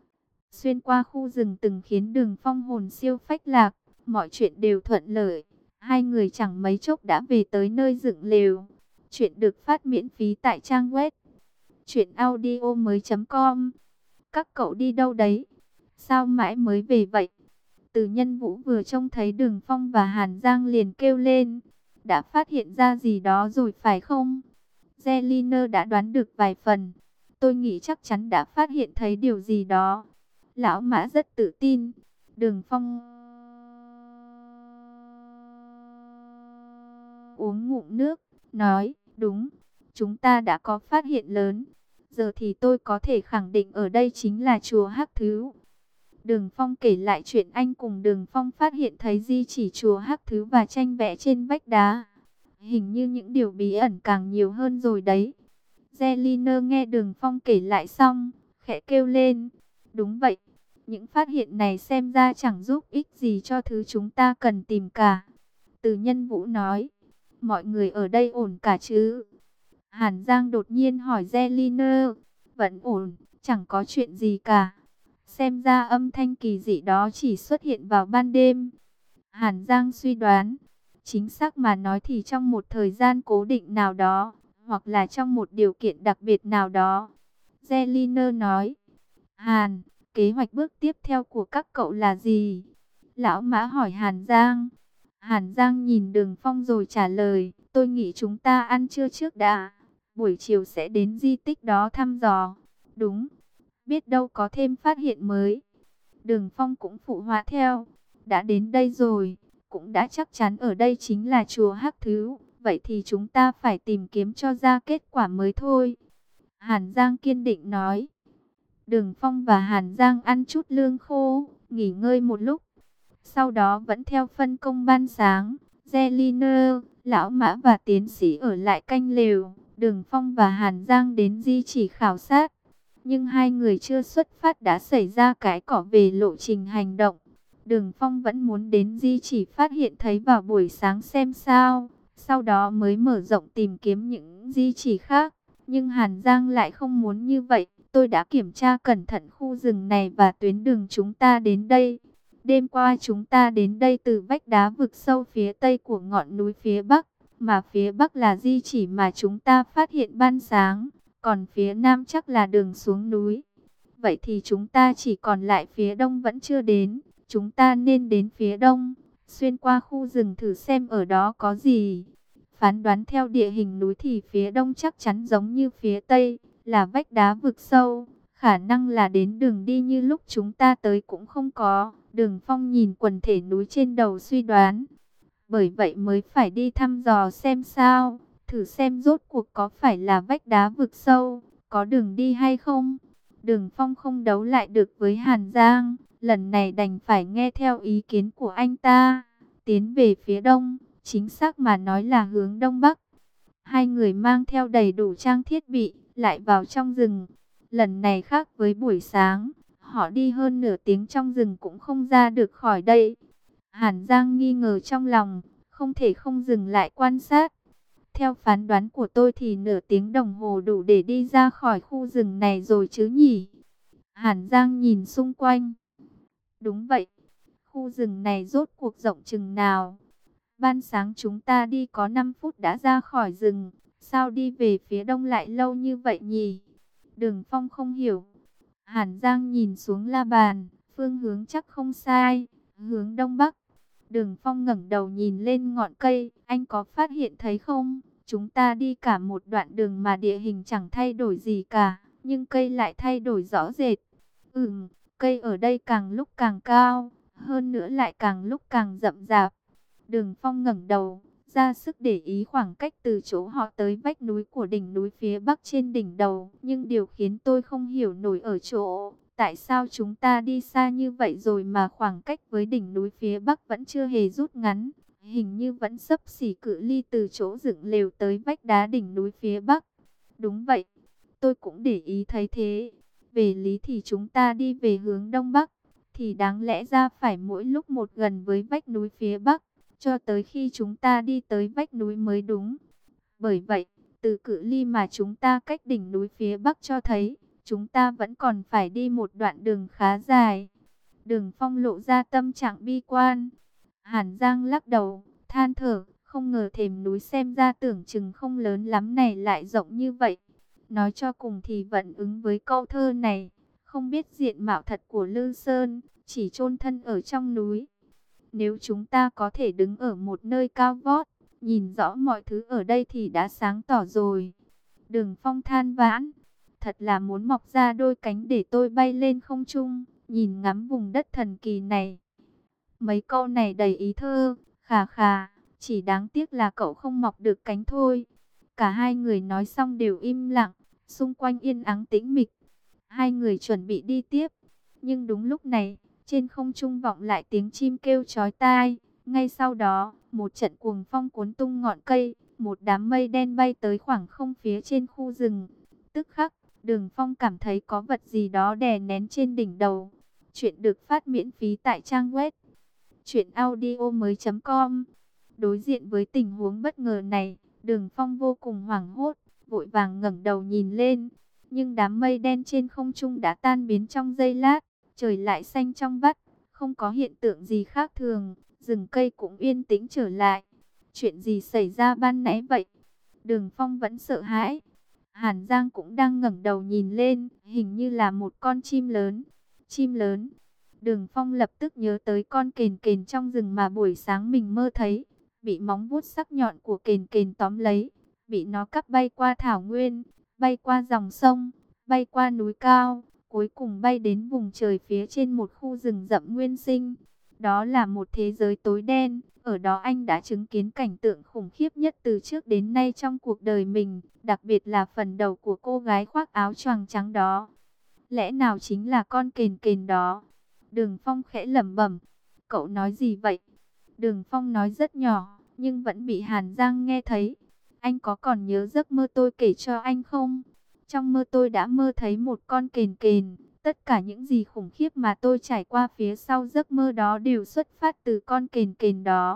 Xuyên qua khu rừng từng khiến Đường Phong hồn siêu phách lạc, mọi chuyện đều thuận lợi. Hai người chẳng mấy chốc đã về tới nơi dựng lều. Chuyện được phát miễn phí tại trang web truyện audio mới chấm com. Các cậu đi đâu đấy? Sao mãi mới về vậy? Từ Nhân Vũ vừa trông thấy Đường Phong và Hàn Giang liền kêu lên. Đã phát hiện ra gì đó rồi phải không? Zeliner đã đoán được vài phần. Tôi nghĩ chắc chắn đã phát hiện thấy điều gì đó. Lão Mã rất tự tin. Đường Phong uống ngụm nước, nói, đúng, chúng ta đã có phát hiện lớn. Giờ thì tôi có thể khẳng định ở đây chính là chùa Hắc Thứ. Đường Phong kể lại chuyện anh cùng Đường Phong phát hiện thấy di chỉ chùa Hắc Thứ và tranh vẽ trên vách đá. Hình như những điều bí ẩn càng nhiều hơn rồi đấy. Zeliner nghe Đường Phong kể lại xong, khẽ kêu lên. Đúng vậy, những phát hiện này xem ra chẳng giúp ích gì cho thứ chúng ta cần tìm cả. Từ Nhân Vũ nói, mọi người ở đây ổn cả chứ? Hàn Giang đột nhiên hỏi Zelina. Vẫn ổn, chẳng có chuyện gì cả. Xem ra âm thanh kỳ dị đó chỉ xuất hiện vào ban đêm. Hàn Giang suy đoán, chính xác mà nói thì trong một thời gian cố định nào đó, hoặc là trong một điều kiện đặc biệt nào đó. Zelina nói, Hàn, kế hoạch bước tiếp theo của các cậu là gì? Lão Mã hỏi Hàn Giang. Hàn Giang nhìn Đường Phong rồi trả lời, tôi nghĩ chúng ta ăn trưa trước đã. Buổi chiều sẽ đến di tích đó thăm dò. Đúng, biết đâu có thêm phát hiện mới. Đường Phong cũng phụ họa theo. Đã đến đây rồi, cũng đã chắc chắn ở đây chính là chùa Hắc Thứ. Vậy thì chúng ta phải tìm kiếm cho ra kết quả mới thôi. Hàn Giang kiên định nói. Đường Phong và Hàn Giang ăn chút lương khô, nghỉ ngơi một lúc. Sau đó vẫn theo phân công ban sáng, Zelina, Lão Mã và Tiến sĩ ở lại canh lều. Đường Phong và Hàn Giang đến di chỉ khảo sát. Nhưng hai người chưa xuất phát đã xảy ra cái cỏ về lộ trình hành động. Đường Phong vẫn muốn đến di chỉ phát hiện thấy vào buổi sáng xem sao. Sau đó mới mở rộng tìm kiếm những di chỉ khác. Nhưng Hàn Giang lại không muốn như vậy. Tôi đã kiểm tra cẩn thận khu rừng này và tuyến đường chúng ta đến đây. Đêm qua chúng ta đến đây từ vách đá vực sâu phía tây của ngọn núi phía bắc. Mà phía bắc là di chỉ mà chúng ta phát hiện ban sáng. Còn phía nam chắc là đường xuống núi. Vậy thì chúng ta chỉ còn lại phía đông vẫn chưa đến. Chúng ta nên đến phía đông, xuyên qua khu rừng thử xem ở đó có gì. Phán đoán theo địa hình núi thì phía đông chắc chắn giống như phía tây, là vách đá vực sâu. Khả năng là đến đường đi như lúc chúng ta tới cũng không có. Đường Phong nhìn quần thể núi trên đầu suy đoán. Bởi vậy mới phải đi thăm dò xem sao. Thử xem rốt cuộc có phải là vách đá vực sâu, có đường đi hay không. Đường Phong không đấu lại được với Hàn Giang. Lần này đành phải nghe theo ý kiến của anh ta. Tiến về phía đông, chính xác mà nói là hướng đông bắc. Hai người mang theo đầy đủ trang thiết bị, lại vào trong rừng. Lần này khác với buổi sáng, họ đi hơn nửa tiếng trong rừng cũng không ra được khỏi đây. Hàn Giang nghi ngờ trong lòng, không thể không dừng lại quan sát. Theo phán đoán của tôi thì nửa tiếng đồng hồ đủ để đi ra khỏi khu rừng này rồi chứ nhỉ? Hàn Giang nhìn xung quanh. Đúng vậy, khu rừng này rốt cuộc rộng chừng nào? Ban sáng chúng ta đi có năm phút đã ra khỏi rừng, sao đi về phía đông lại lâu như vậy nhỉ? Đường Phong không hiểu. Hàn Giang nhìn xuống la bàn, phương hướng chắc không sai, hướng đông bắc. Đường Phong ngẩng đầu nhìn lên ngọn cây, anh có phát hiện thấy không? Chúng ta đi cả một đoạn đường mà địa hình chẳng thay đổi gì cả, nhưng cây lại thay đổi rõ rệt. Ừm, cây ở đây càng lúc càng cao, hơn nữa lại càng lúc càng rậm rạp. Đường Phong ngẩng đầu, ra sức để ý khoảng cách từ chỗ họ tới vách núi của đỉnh núi phía bắc trên đỉnh đầu. Nhưng điều khiến tôi không hiểu nổi ở chỗ, tại sao chúng ta đi xa như vậy rồi mà khoảng cách với đỉnh núi phía bắc vẫn chưa hề rút ngắn. Hình như vẫn xấp xỉ cự ly từ chỗ dựng lều tới vách đá đỉnh núi phía bắc. Đúng vậy, tôi cũng để ý thấy thế. Về lý thì chúng ta đi về hướng đông bắc, thì đáng lẽ ra phải mỗi lúc một gần với vách núi phía bắc, cho tới khi chúng ta đi tới vách núi mới đúng. Bởi vậy, từ cự ly mà chúng ta cách đỉnh núi phía bắc cho thấy, chúng ta vẫn còn phải đi một đoạn đường khá dài. Đường Phong lộ ra tâm trạng bi quan. Hàn Giang lắc đầu, than thở, không ngờ thềm núi xem ra tưởng chừng không lớn lắm này lại rộng như vậy. Nói cho cùng thì vẫn ứng với câu thơ này, không biết diện mạo thật của Lư Sơn, chỉ chôn thân ở trong núi. Nếu chúng ta có thể đứng ở một nơi cao vót, nhìn rõ mọi thứ ở đây thì đã sáng tỏ rồi. Đường Phong than vãn, thật là muốn mọc ra đôi cánh để tôi bay lên không trung, nhìn ngắm vùng đất thần kỳ này. Mấy câu này đầy ý thơ, khà khà, chỉ đáng tiếc là cậu không mọc được cánh thôi. Cả hai người nói xong đều im lặng, xung quanh yên ắng tĩnh mịch. Hai người chuẩn bị đi tiếp, nhưng đúng lúc này, trên không trung vọng lại tiếng chim kêu chói tai. Ngay sau đó, một trận cuồng phong cuốn tung ngọn cây, một đám mây đen bay tới khoảng không phía trên khu rừng. Tức khắc, Đường Phong cảm thấy có vật gì đó đè nén trên đỉnh đầu. Chuyện được phát miễn phí tại trang web truyện audio mới chấm com. Đối diện với tình huống bất ngờ này, Đường Phong vô cùng hoảng hốt, vội vàng ngẩng đầu nhìn lên. Nhưng đám mây đen trên không trung đã tan biến trong giây lát, trời lại xanh trong vắt, không có hiện tượng gì khác thường, rừng cây cũng yên tĩnh trở lại. Chuyện gì xảy ra ban nãy vậy? Đường Phong vẫn sợ hãi. Hàn Giang cũng đang ngẩng đầu nhìn lên, hình như là một con chim lớn. Chim lớn. Đường Phong lập tức nhớ tới con kền kền trong rừng mà buổi sáng mình mơ thấy, bị móng vuốt sắc nhọn của kền kền tóm lấy, bị nó cắp bay qua thảo nguyên, bay qua dòng sông, bay qua núi cao, cuối cùng bay đến vùng trời phía trên một khu rừng rậm nguyên sinh. Đó là một thế giới tối đen, ở đó anh đã chứng kiến cảnh tượng khủng khiếp nhất từ trước đến nay trong cuộc đời mình, đặc biệt là phần đầu của cô gái khoác áo choàng trắng đó. Lẽ nào chính là con kền kền đó? Đường Phong khẽ lẩm bẩm, cậu nói gì vậy? Đường Phong nói rất nhỏ, nhưng vẫn bị Hàn Giang nghe thấy. Anh có còn nhớ giấc mơ tôi kể cho anh không? Trong mơ tôi đã mơ thấy một con kền kền. Tất cả những gì khủng khiếp mà tôi trải qua phía sau giấc mơ đó đều xuất phát từ con kền kền đó.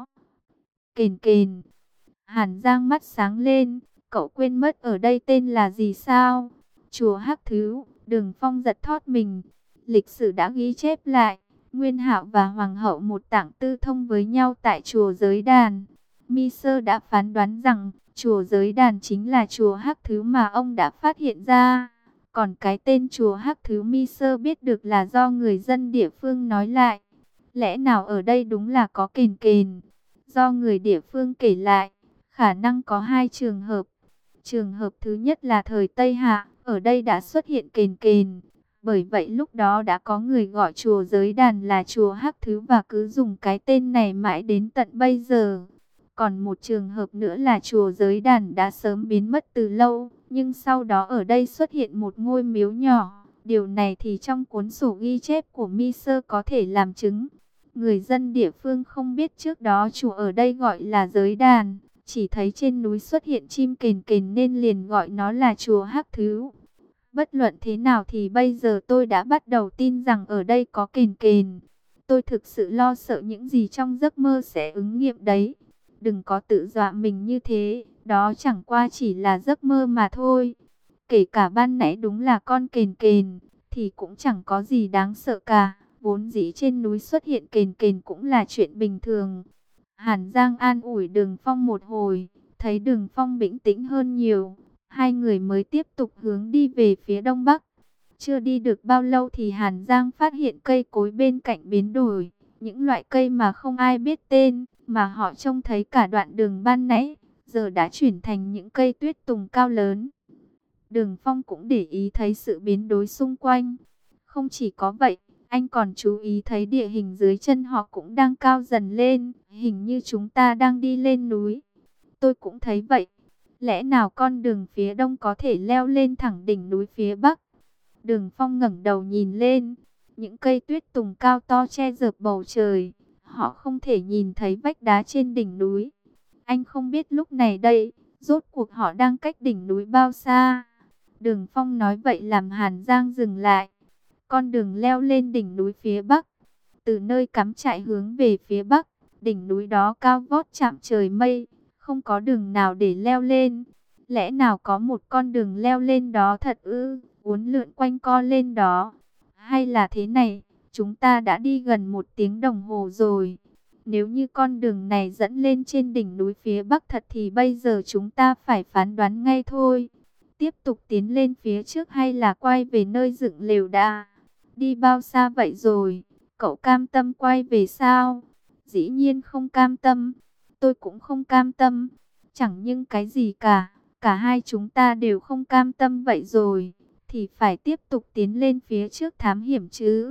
Kền kền. Hàn Giang mắt sáng lên. Cậu quên mất ở đây tên là gì sao? Chùa Hắc Thứ. Đường Phong giật thót mình. Lịch sử đã ghi chép lại. Nguyên Hạo và Hoàng hậu một tảng tư thông với nhau tại chùa Giới Đàn. Mi Sơ đã phán đoán rằng chùa Giới Đàn chính là chùa Hắc Thứ mà ông đã phát hiện ra. Còn cái tên chùa Hắc Thứ Mi Sơ biết được là do người dân địa phương nói lại. Lẽ nào ở đây đúng là có kền kền? Do người địa phương kể lại, khả năng có hai trường hợp. Trường hợp thứ nhất là thời Tây Hạ, ở đây đã xuất hiện kền kền. Bởi vậy lúc đó đã có người gọi chùa Giới Đàn là chùa Hắc Thứ và cứ dùng cái tên này mãi đến tận bây giờ. Còn một trường hợp nữa là chùa Giới Đàn đã sớm biến mất từ lâu, nhưng sau đó ở đây xuất hiện một ngôi miếu nhỏ. Điều này thì trong cuốn sổ ghi chép của Mi Sơ có thể làm chứng. Người dân địa phương không biết trước đó chùa ở đây gọi là Giới Đàn, chỉ thấy trên núi xuất hiện chim kền kền nên liền gọi nó là chùa Hắc Thứ. Bất luận thế nào thì bây giờ tôi đã bắt đầu tin rằng ở đây có kền kền. Tôi thực sự lo sợ những gì trong giấc mơ sẽ ứng nghiệm đấy. Đừng có tự dọa mình như thế, đó chẳng qua chỉ là giấc mơ mà thôi. Kể cả ban nãy đúng là con kền kền, thì cũng chẳng có gì đáng sợ cả. Vốn dĩ trên núi xuất hiện kền kền cũng là chuyện bình thường. Hàn Giang an ủi Đường Phong một hồi, thấy Đường Phong bình tĩnh hơn nhiều. Hai người mới tiếp tục hướng đi về phía đông bắc. Chưa đi được bao lâu thì Hàn Giang phát hiện cây cối bên cạnh biến đổi. Những loại cây mà không ai biết tên, mà họ trông thấy cả đoạn đường ban nãy, giờ đã chuyển thành những cây tuyết tùng cao lớn. Đường Phong cũng để ý thấy sự biến đổi xung quanh. Không chỉ có vậy, anh còn chú ý thấy địa hình dưới chân họ cũng đang cao dần lên. Hình như chúng ta đang đi lên núi. Tôi cũng thấy vậy. Lẽ nào con đường phía đông có thể leo lên thẳng đỉnh núi phía bắc? Đường Phong ngẩng đầu nhìn lên. Những cây tuyết tùng cao to che rợp bầu trời. Họ không thể nhìn thấy vách đá trên đỉnh núi. Anh không biết lúc này đây, rốt cuộc họ đang cách đỉnh núi bao xa. Đường Phong nói vậy làm Hàn Giang dừng lại. Con đường leo lên đỉnh núi phía bắc. Từ nơi cắm trại hướng về phía bắc, đỉnh núi đó cao vót chạm trời mây. Không có đường nào để leo lên. Lẽ nào có một con đường leo lên đó thật ư? Uốn lượn quanh co lên đó. Hay là thế này, chúng ta đã đi gần một tiếng đồng hồ rồi. Nếu như con đường này dẫn lên trên đỉnh núi phía bắc thật thì bây giờ chúng ta phải phán đoán ngay thôi. Tiếp tục tiến lên phía trước hay là quay về nơi dựng lều đã? Đi bao xa vậy rồi? Cậu cam tâm quay về sao? Dĩ nhiên không cam tâm. Tôi cũng không cam tâm. Chẳng nhưng cái gì cả. Cả hai chúng ta đều không cam tâm vậy rồi. Thì phải tiếp tục tiến lên phía trước thám hiểm chứ.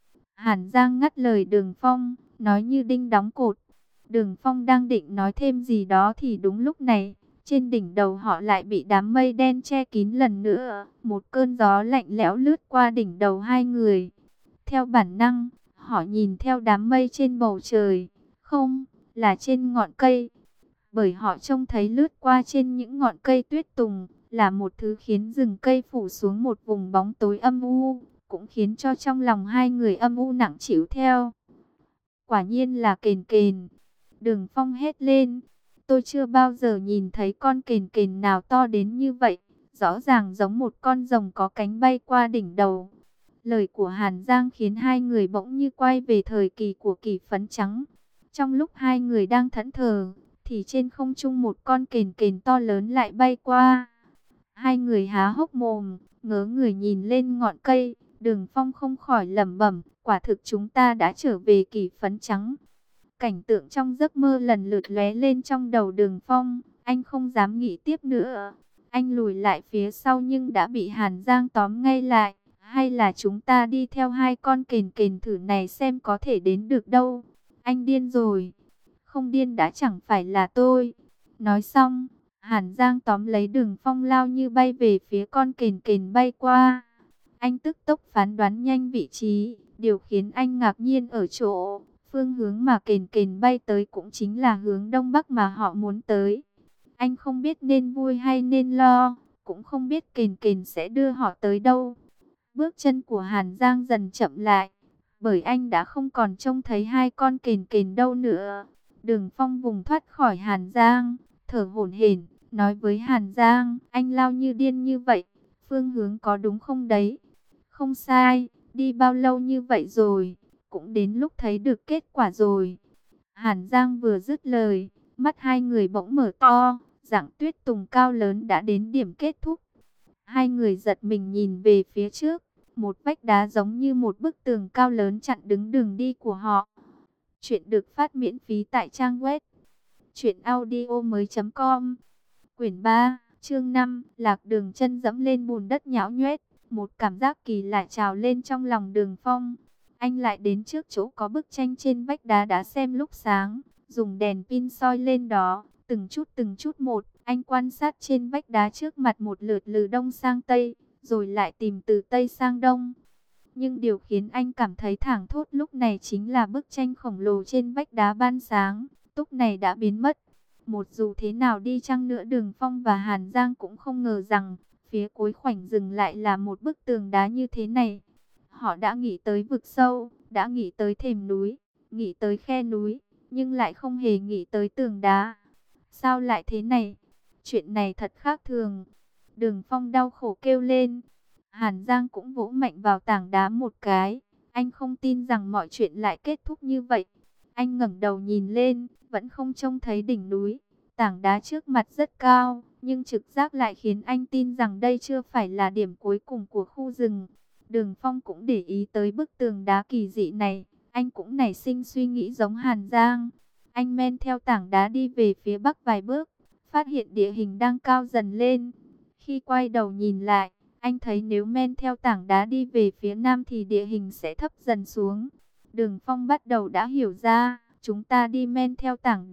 Hàn Giang ngắt lời Đường Phong, nói như đinh đóng cột. Đường Phong đang định nói thêm gì đó thì đúng lúc này, trên đỉnh đầu họ lại bị đám mây đen che kín lần nữa. Một cơn gió lạnh lẽo lướt qua đỉnh đầu hai người. Theo bản năng, họ nhìn theo đám mây trên bầu trời. Không, là trên ngọn cây. Bởi họ trông thấy lướt qua trên những ngọn cây tuyết tùng, là một thứ khiến rừng cây phủ xuống một vùng bóng tối âm u, cũng khiến cho trong lòng hai người âm u nặng trĩu theo. Quả nhiên là kền kền. Đường Phong hét lên. Tôi chưa bao giờ nhìn thấy con kền kền nào to đến như vậy. Rõ ràng giống một con rồng có cánh bay qua đỉnh đầu. Lời của Hàn Giang khiến hai người bỗng như quay về thời kỳ của Kỷ Phấn Trắng. Trong lúc hai người đang thẫn thờ, thì trên không trung một con kền kền to lớn lại bay qua. Hai người há hốc mồm, ngớ người nhìn lên ngọn cây. Đường Phong không khỏi lẩm bẩm, quả thực chúng ta đã trở về Kỷ Phấn Trắng. Cảnh tượng trong giấc mơ lần lượt lóe lên trong đầu Đường Phong, anh không dám nghĩ tiếp nữa. Anh lùi lại phía sau nhưng đã bị Hàn Giang tóm ngay lại. Hay là chúng ta đi theo hai con kền kền thử này xem có thể đến được đâu. Anh điên rồi. Không điên đã chẳng phải là tôi. Nói xong, Hàn Giang tóm lấy Đường Phong lao như bay về phía con kền kền bay qua. Anh tức tốc phán đoán nhanh vị trí. Điều khiến anh ngạc nhiên ở chỗ, phương hướng mà kền kền bay tới cũng chính là hướng đông bắc mà họ muốn tới. Anh không biết nên vui hay nên lo, cũng không biết kền kền sẽ đưa họ tới đâu. Bước chân của Hàn Giang dần chậm lại, bởi anh đã không còn trông thấy hai con kền kền đâu nữa. Đường Phong vùng thoát khỏi Hàn Giang, thở hổn hển, nói với Hàn Giang, anh lao như điên như vậy, phương hướng có đúng không đấy? Không sai, đi bao lâu như vậy rồi, cũng đến lúc thấy được kết quả rồi. Hàn Giang vừa dứt lời, mắt hai người bỗng mở to, dạng tuyết tùng cao lớn đã đến điểm kết thúc. Hai người giật mình nhìn về phía trước, một vách đá giống như một bức tường cao lớn chặn đứng đường đi của họ. Chuyện được phát miễn phí tại trang web truyện audio mới chấm com. Quyển ba, chương năm, lạc đường chân dẫm lên bùn đất nhão nhoét. Một cảm giác kỳ lạ trào lên trong lòng Đường Phong. Anh lại đến trước chỗ có bức tranh trên vách đá đã xem lúc sáng, dùng đèn pin soi lên đó, từng chút từng chút một, anh quan sát trên vách đá trước mặt một lượt từ đông sang tây, rồi lại tìm từ tây sang đông. Nhưng điều khiến anh cảm thấy thảng thốt lúc này chính là bức tranh khổng lồ trên vách đá ban sáng, lúc này đã biến mất. Một dù thế nào đi chăng nữa Đường Phong và Hàn Giang cũng không ngờ rằng, phía cuối khoảnh rừng lại là một bức tường đá như thế này. Họ đã nghĩ tới vực sâu, đã nghĩ tới thềm núi, nghĩ tới khe núi, nhưng lại không hề nghĩ tới tường đá. Sao lại thế này? Chuyện này thật khác thường. Đường Phong đau khổ kêu lên. Hàn Giang cũng vỗ mạnh vào tảng đá một cái. Anh không tin rằng mọi chuyện lại kết thúc như vậy. Anh ngẩng đầu nhìn lên, vẫn không trông thấy đỉnh núi. Tảng đá trước mặt rất cao, nhưng trực giác lại khiến anh tin rằng đây chưa phải là điểm cuối cùng của khu rừng. Đường Phong cũng để ý tới bức tường đá kỳ dị này. Anh cũng nảy sinh suy nghĩ giống Hàn Giang. Anh men theo tảng đá đi về phía bắc vài bước, phát hiện địa hình đang cao dần lên. Khi quay đầu nhìn lại, anh thấy nếu men theo tảng đá đi về phía nam thì địa hình sẽ thấp dần xuống. Đường Phong bắt đầu đã hiểu ra, chúng ta đi men theo tảng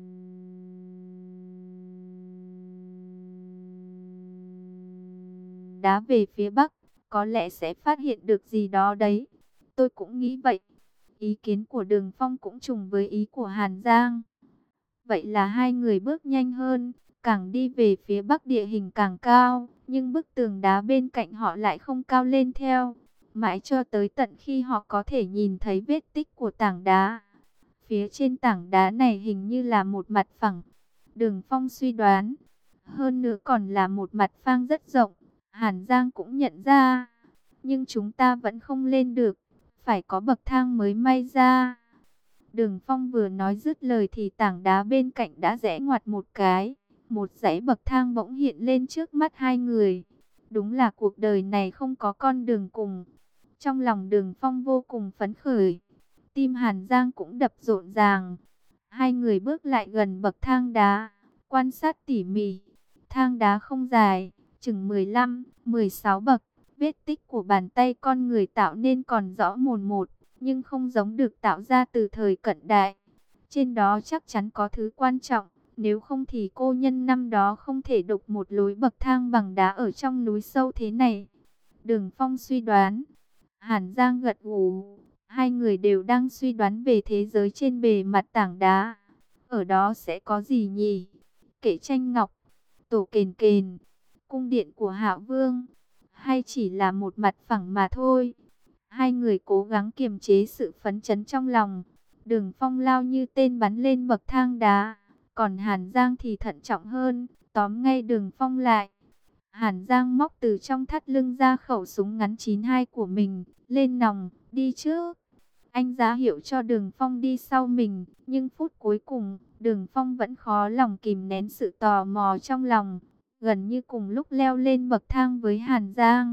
đá về phía bắc, có lẽ sẽ phát hiện được gì đó đấy. Tôi cũng nghĩ vậy. Ý kiến của Đường Phong cũng trùng với ý của Hàn Giang. Vậy là hai người bước nhanh hơn, càng đi về phía bắc địa hình càng cao, nhưng bức tường đá bên cạnh họ lại không cao lên theo. Mãi cho tới tận khi họ có thể nhìn thấy vết tích của tảng đá. Phía trên tảng đá này hình như là một mặt phẳng. Đường Phong suy đoán, hơn nữa còn là một mặt phang rất rộng. Hàn Giang cũng nhận ra, nhưng chúng ta vẫn không lên được, phải có bậc thang mới may ra. Đường Phong vừa nói dứt lời thì tảng đá bên cạnh đã rẽ ngoặt một cái, một dãy bậc thang bỗng hiện lên trước mắt hai người. Đúng là cuộc đời này không có con đường cùng. Trong lòng Đường Phong vô cùng phấn khởi, tim Hàn Giang cũng đập rộn ràng. Hai người bước lại gần bậc thang đá, quan sát tỉ mỉ. Thang đá không dài, chừng mười lăm, mười sáu bậc, vết tích của bàn tay con người tạo nên còn rõ mồn một, nhưng không giống được tạo ra từ thời cận đại. Trên đó chắc chắn có thứ quan trọng, nếu không thì cô nhân năm đó không thể đục một lối bậc thang bằng đá ở trong núi sâu thế này. Đường Phong suy đoán. Hàn Giang gật gù. Hai người đều đang suy đoán về thế giới trên bề mặt tảng đá. Ở đó sẽ có gì nhỉ? Kệ tranh ngọc, tổ kền kền, cung điện của Hạo Vương, hay chỉ là một mặt phẳng mà thôi? Hai người cố gắng kiềm chế sự phấn chấn trong lòng. Đường Phong lao như tên bắn lên bậc thang đá, còn Hàn Giang thì thận trọng hơn, tóm ngay Đường Phong lại. Hàn Giang móc từ trong thắt lưng ra khẩu súng ngắn chín hai của mình, lên nòng, đi trước. Anh giá hiệu cho Đường Phong đi sau mình, nhưng phút cuối cùng, Đường Phong vẫn khó lòng kìm nén sự tò mò trong lòng, gần như cùng lúc leo lên bậc thang với Hàn Giang.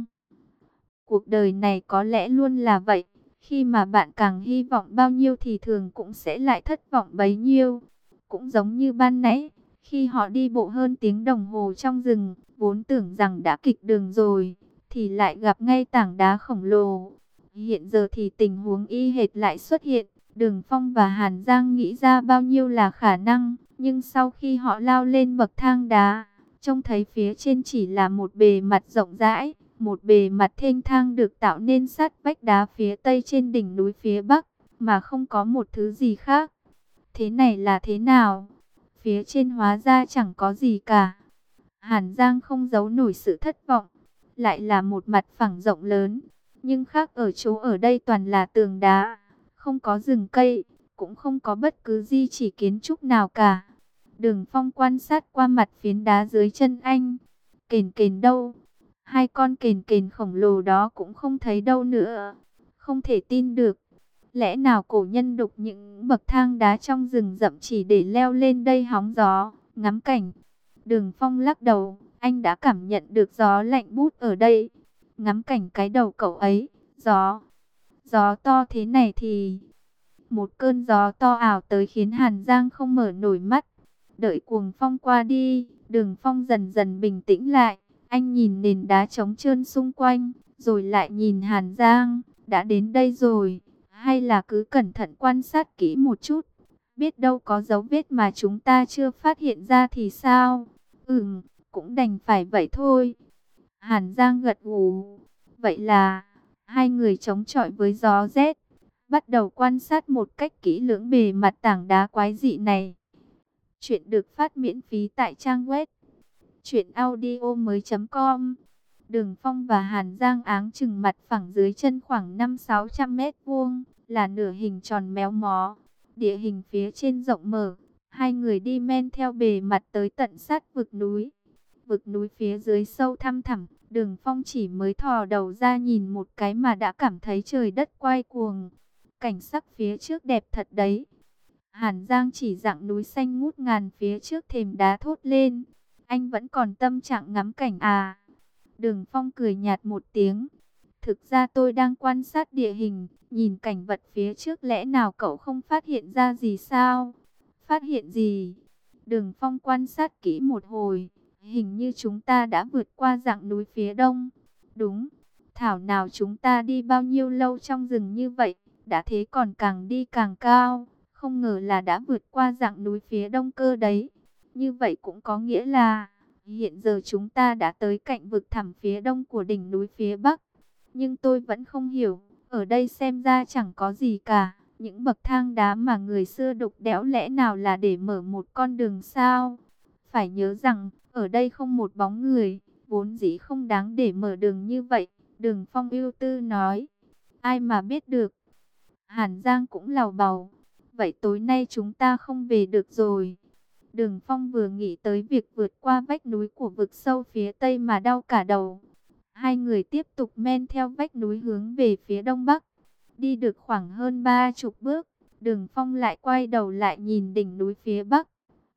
Cuộc đời này có lẽ luôn là vậy, khi mà bạn càng hy vọng bao nhiêu thì thường cũng sẽ lại thất vọng bấy nhiêu. Cũng giống như ban nãy, khi họ đi bộ hơn tiếng đồng hồ trong rừng, vốn tưởng rằng đã kịch đường rồi, thì lại gặp ngay tảng đá khổng lồ. Hiện giờ thì tình huống y hệt lại xuất hiện, Đường Phong và Hàn Giang nghĩ ra bao nhiêu là khả năng, nhưng sau khi họ lao lên bậc thang đá, trông thấy phía trên chỉ là một bề mặt rộng rãi, một bề mặt thênh thang được tạo nên sát vách đá phía tây trên đỉnh núi phía bắc, mà không có một thứ gì khác. Thế này là thế nào? Phía trên hóa ra chẳng có gì cả. Hàn Giang không giấu nổi sự thất vọng, lại là một mặt phẳng rộng lớn, nhưng khác ở chỗ ở đây toàn là tường đá, không có rừng cây, cũng không có bất cứ di chỉ kiến trúc nào cả. Đường Phong quan sát qua mặt phiến đá dưới chân anh. Kền kền đâu? Hai con kền kền khổng lồ đó cũng không thấy đâu nữa. Không thể tin được. Lẽ nào cổ nhân đục những bậc thang đá trong rừng rậm chỉ để leo lên đây hóng gió, ngắm cảnh? Đường Phong lắc đầu, anh đã cảm nhận được gió lạnh bút ở đây. Ngắm cảnh cái đầu cậu ấy, gió, gió to thế này thì... Một cơn gió to ảo tới khiến Hàn Giang không mở nổi mắt. Đợi cuồng phong qua đi, Đường Phong dần dần bình tĩnh lại. Anh nhìn nền đá trống trơn xung quanh, rồi lại nhìn Hàn Giang. Đã đến đây rồi, hay là cứ cẩn thận quan sát kỹ một chút. Biết đâu có dấu vết mà chúng ta chưa phát hiện ra thì sao? Ừm, cũng đành phải vậy thôi. Hàn Giang gật gù. Vậy là, hai người chống chọi với gió rét, bắt đầu quan sát một cách kỹ lưỡng bề mặt tảng đá quái dị này. Chuyện được phát miễn phí tại trang web truyện audio mới chấm com. Đường Phong và Hàn Giang áng chừng mặt phẳng dưới chân khoảng năm sáu trăm mét vuông, là nửa hình tròn méo mó. Địa hình phía trên rộng mở, hai người đi men theo bề mặt tới tận sát vực núi. Vực núi phía dưới sâu thăm thẳm, Đường Phong chỉ mới thò đầu ra nhìn một cái mà đã cảm thấy trời đất quay cuồng. Cảnh sắc phía trước đẹp thật đấy. Hàn Giang chỉ dặng núi xanh ngút ngàn phía trước thềm đá thốt lên. Anh vẫn còn tâm trạng ngắm cảnh à? Đường Phong cười nhạt một tiếng. Thực ra tôi đang quan sát địa hình, nhìn cảnh vật phía trước, lẽ nào cậu không phát hiện ra gì sao? Phát hiện gì? Đường Phong quan sát kỹ một hồi. Hình như chúng ta đã vượt qua dặng núi phía đông. Đúng. Thảo nào chúng ta đi bao nhiêu lâu trong rừng như vậy, đã thế còn càng đi càng cao. Không ngờ là đã vượt qua dặng núi phía đông cơ đấy. Như vậy cũng có nghĩa là hiện giờ chúng ta đã tới cạnh vực thẳm phía đông của đỉnh núi phía bắc. Nhưng tôi vẫn không hiểu, ở đây xem ra chẳng có gì cả. Những bậc thang đá mà người xưa đục đẽo lẽ nào là để mở một con đường sao? Phải nhớ rằng, ở đây không một bóng người, vốn dĩ không đáng để mở đường như vậy. Đường Phong ưu tư nói, ai mà biết được. Hàn Giang cũng lầu bầu, vậy tối nay chúng ta không về được rồi. Đường Phong vừa nghĩ tới việc vượt qua vách núi của vực sâu phía tây mà đau cả đầu. Hai người tiếp tục men theo vách núi hướng về phía đông bắc. Đi được khoảng hơn ba chục bước, Đường Phong lại quay đầu lại nhìn đỉnh núi phía bắc.